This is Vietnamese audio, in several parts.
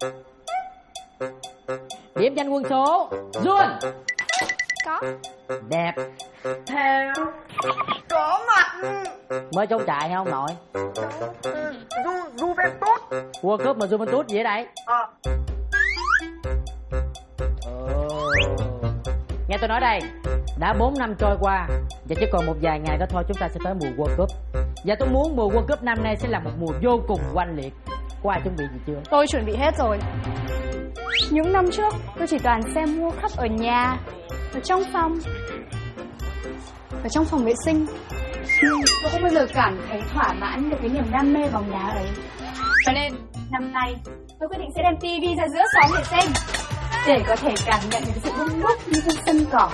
Điểm danh quân số. Jun. Có. Đẹp. Theo. Có mặt. Mới trốn trại hay ông nội? Juventus. World Cup mà Juventus gì ở đây? Nghe tôi nói đây, đã 4 năm trôi qua và chỉ còn một vài ngày nữa thôi chúng ta sẽ tới mùa World Cup. Và tôi muốn mùa World Cup năm nay sẽ là một mùa vô cùng oanh liệt. Có ai chuẩn bị gì chưa? Tôi chuẩn bị hết rồi. Những năm trước tôi chỉ toàn xem World Cup ở nhà, ở trong phòng vệ sinh. Tôi không bao giờ cảm thấy thỏa mãn được cái niềm đam mê bóng đá ấy. Cho nên năm nay tôi quyết định sẽ đem TV ra giữa xóm để xem, để có thể cảm nhận được sự đông đúc như trên sân cỏ.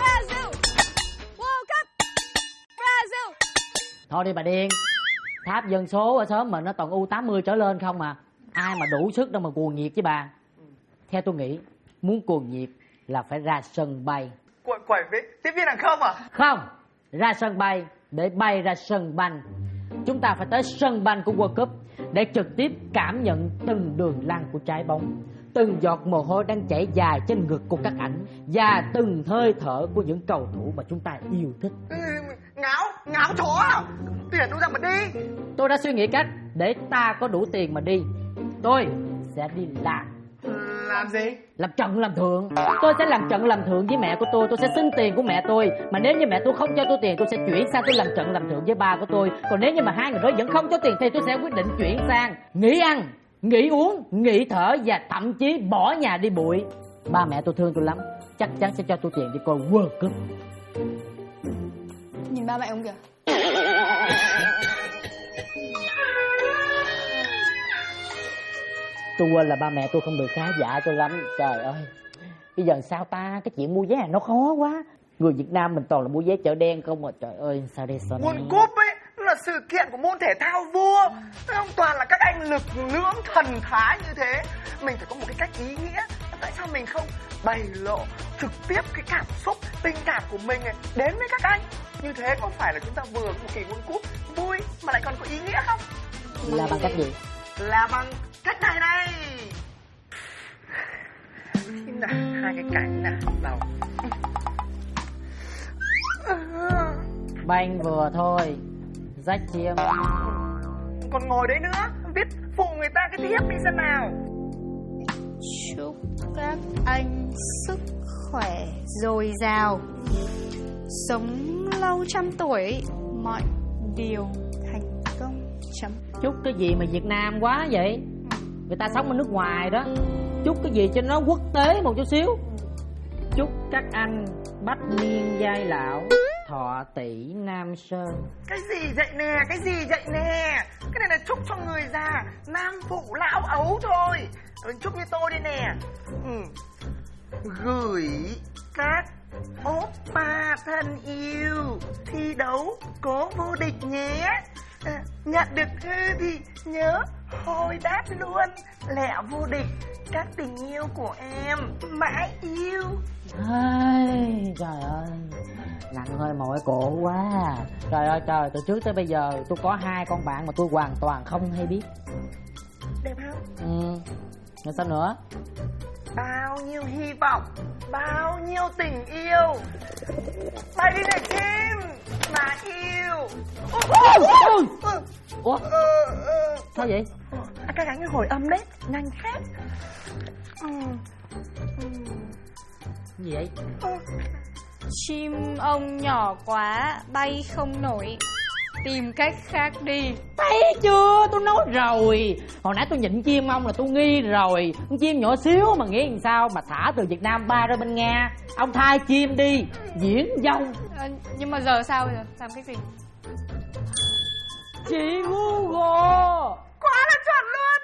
Thôi đi bà điên. Tháp dân số ở xóm mình nó toàn U80 trở lên không mà. Ai mà đủ sức đâu mà cuồng nhiệt với bà. Theo tôi nghĩ, muốn cuồng nhiệt là phải ra sân bay. Quẩy với tiếp viên hàng không à? Không, ra sân bay để bay ra sân banh. Chúng ta phải tới sân banh của World Cup để trực tiếp cảm nhận từng đường lăn của trái bóng, từng giọt mồ hôi đang chảy dài trên ngực của các ảnh và từng hơi thở của những cầu thủ mà chúng ta yêu thích. Ngáo chó à? Tiền đâu ra mà đi. Tôi đã suy nghĩ cách để ta có đủ tiền mà đi. Tôi sẽ đi làm. Làm gì? Làm trận làm thượng. Tôi sẽ làm trận làm thượng với mẹ của tôi sẽ xin tiền của mẹ tôi. Mà nếu như mẹ tôi không cho tôi tiền, tôi sẽ chuyển sang tôi làm trận làm thượng với ba của tôi. Còn nếu như mà hai người đó vẫn không cho tiền thì tôi sẽ quyết định chuyển sang nghỉ ăn, nghỉ uống, nghỉ thở và thậm chí bỏ nhà đi bụi. Ba mẹ tôi thương tôi lắm, chắc chắn sẽ cho tôi tiền đi coi World Cup. Nhìn ba mẹ ông kìa. Tôi quên là ba mẹ tôi không được khá giả cho lắm. Trời ơi, bây giờ sao ta? Cái chuyện mua vé này nó khó quá. Người Việt Nam mình toàn là mua vé chợ đen không mà. Trời ơi, sao đây sao đây? World Cup ấy là sự kiện của môn thể thao vua. Không toàn là các anh lực lưỡng thần thái như thế. Mình phải có một cái cách ý nghĩa. Tại sao mình không bày lộ trực tiếp cái cảm xúc, tình cảm của mình ấy, đến với các anh? Như thế có phải là chúng ta vừa có một kỳ World Cup vui mà lại còn có ý nghĩa không? Là bằng cách gì? Là bằng cách này này. Phim nào, hai cái cảnh nào đầu. Banh vừa thôi, rách chiêm. Còn ngồi đấy nữa, viết phụ người ta cái thiếp đi xem nào. Chúc các anh sức khỏe dồi dào, sống lâu trăm tuổi, mọi điều thành công. Chấm. Chúc cái gì mà Việt Nam quá vậy? Người ta sống ở nước ngoài đó. Chúc cái gì cho nó quốc tế một chút xíu. Chúc các anh bách niên giai lão, thọ tỷ nam sơn. Cái gì vậy nè, cái gì vậy nè? Cái này là chúc cho người già, nam phụ lão ấu thôi. Chúc như tôi đây nè. Gửi các oppa thân yêu thi đấu cố vô địch nhé. Nhận được thư thì nhớ hồi đáp luôn. Lẹ vô địch các tình yêu của em mãi yêu. Ai, trời ơi, nặng hơi mỏi cổ quá. Trời ơi trời, từ trước tới bây giờ tôi có 2 con bạn mà tôi hoàn toàn không hay biết. Đẹp không? Rồi sao nữa? Bao nhiêu hy vọng, bao nhiêu tình yêu. Bay đi này chim mà yêu. Ủa? Sao vậy? Cái gánh hồi âm đấy, nhanh phết. Gì vậy? Chim ông nhỏ quá, bay không nổi, tìm cách khác đi. Thấy chưa, tôi nói rồi. Hồi nãy tôi nhịn chim ông là tôi nghi rồi. Con chim nhỏ xíu mà nghĩ làm sao mà thả từ Việt Nam bay ra bên Nga. Ông thay chim đi, diễn dông. Nhưng mà giờ sao bây giờ? Làm cái gì? Chị Google. Quá là chuẩn luôn.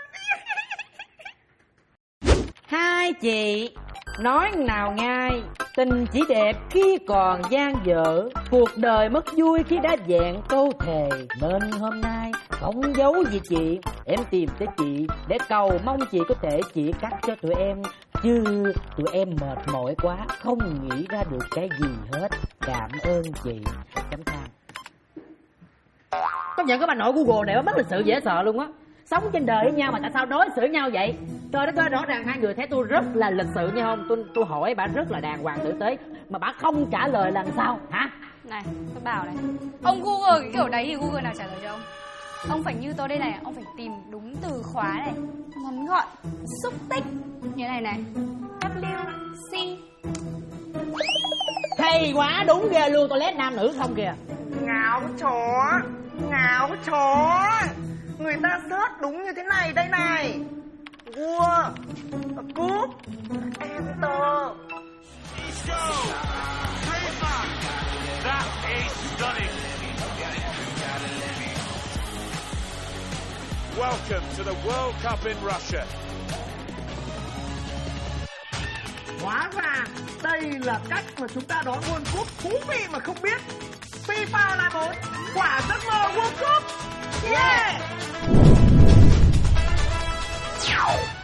Hai chị nói nào ngay. Tình chỉ đẹp khi còn dang dở, cuộc đời mất vui khi đã vẹn câu thề. Nên hôm nay không giấu gì chị, em tìm tới chị để cầu mong chị có thể chỉ cắt cho tụi em. Chứ tụi em mệt mỏi quá, không nghĩ ra được cái gì hết. Cảm ơn chị. Chấm than. Công nhận cái bà nội Google này bắt lịch sự dễ sợ luôn á. Sống trên đời với nhau mà tại sao đối xử nhau vậy? Trời đất ơi, rõ ràng hai người thấy tôi rất là lịch sự nha không? Tôi hỏi bà rất là đàng hoàng tử tế mà bà không trả lời làm sao hả? Này, tôi bảo này, ông Google cái kiểu đấy thì Google nào trả lời cho ông? Ông phải như tôi đây này, ông phải tìm đúng từ khóa này, ngắn gọn, xúc tích như này này. WC. Hay quá, đúng ghê luôn, toilet nam nữ không kìa. Ngáo chó. Người ta search đúng như thế này đây này. Vua, cúp, enter. That is stunning. Welcome to the World Cup in Russia. Hóa ra đây là cách mà chúng ta đón World Cup thú vị mà không biết. FIFA là 4, quả giấc mơ World Cup. Yeah!